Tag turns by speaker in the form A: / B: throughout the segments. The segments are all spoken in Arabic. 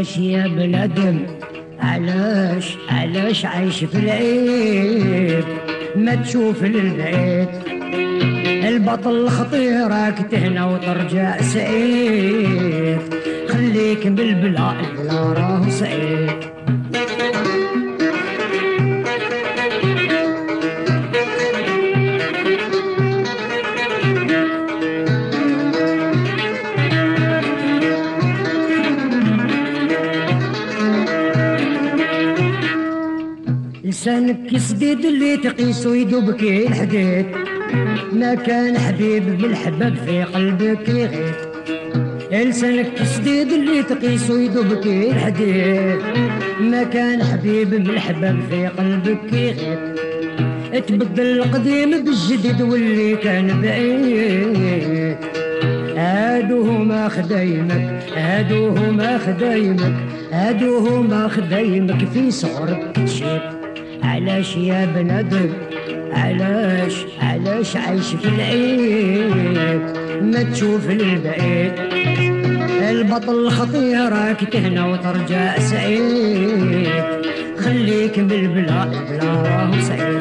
A: علاش يا بنادم، علاش عايش في العيب؟ ما تشوف للبعيد، البطل خطير راك تهنا وترجع سعيد. خليك بالبلا، البلا راهو سعيد. لسانك سديد اللي تقيسو يدوبك الحديد، ما كان حبيب بالحباب في قلبك يغيب. لسانك سديد اللي تقيسو يدوبك الحديد، ما كان حبيب بالحباب في قلبك يغيب. تبدل القديم بالجديد واللي كان بعيد. هادوهما خدايمك، هادوهما خدايمك، هادوهما خدايمك في صغرك تشيب. علاش يا بنادم، علاش عايش في العيب؟ ما تشوف للبعيد، البطل خطير راك تهنا وترجع سعيد. خليك بالبلا، البلا راهو سعيد.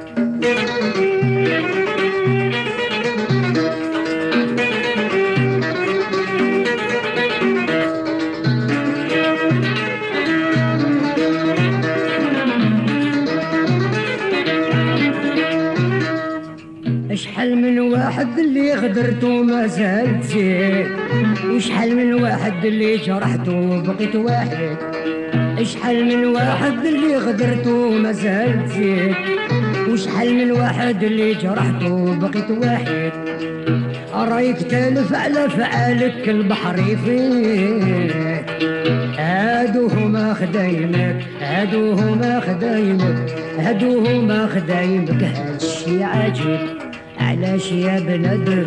A: اشحال من واحد اللي غدرتو ما زال تزيد، وشحال من واحد اللي جرحتو بقيت واحد. اشحال من واحد اللي غدرتو ما زال تزيد، وشحال من واحد اللي جرحتو بقيت واحد. رايك تالف على فعالك البحر يفيد. هادوهما خدايمك، هادوهما خدايمك، هادوهما خدايمك، هادشي عجيب. علاش يا بنادم،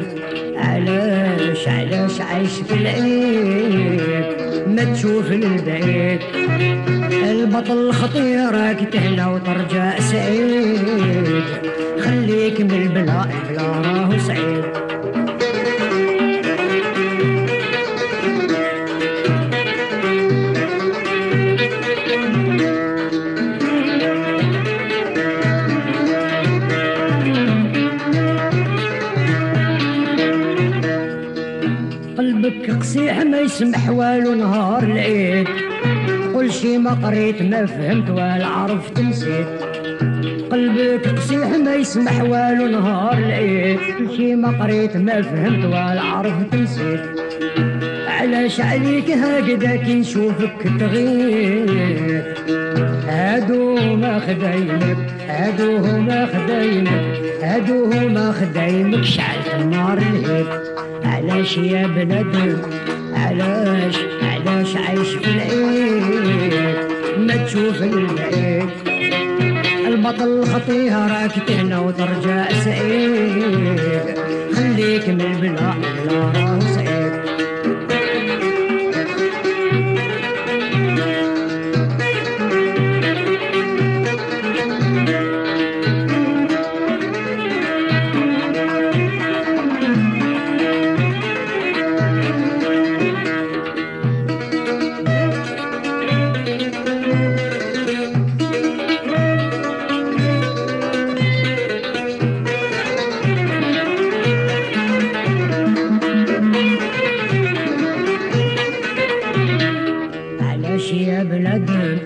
A: علاش عايش في العيب؟ ما تشوف للبعيد، البطل خطير راك تهنا وترجع سعيد. خليك من البلا، البلا راهو سعيد. قلبك قصيح ما يسمح والو نهار العيد. قول شي ما قريت ما فهمت ولا عرفت نسيت. قلبك قصيح ما يسمح والو نهار العيد. قول شي ما قريت ما فهمت ولا عرفت نسيت. علاش عليك هكذا كي نشوفك تغير؟ هادوهما خدايمك، هادوهما خدايمك، هادوهما خدايمك، شعلت النار الهيب. علاش يا بنادم، علاش عايش في العيد؟ ما تشوف البعيد، البطل خطير راك تهنا وترجع سعيد. خليك من البلا، البلا راهو سعيد. يا بنادم،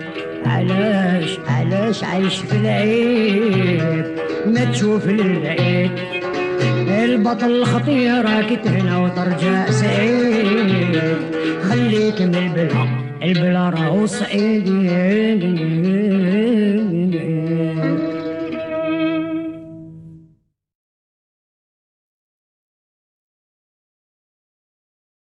A: علاش عايش في العيب؟ ما تشوف للبعيد، البطل خطير راك تهنا وترجع سعيد. خليك من البلا، البلا راهو سعيد.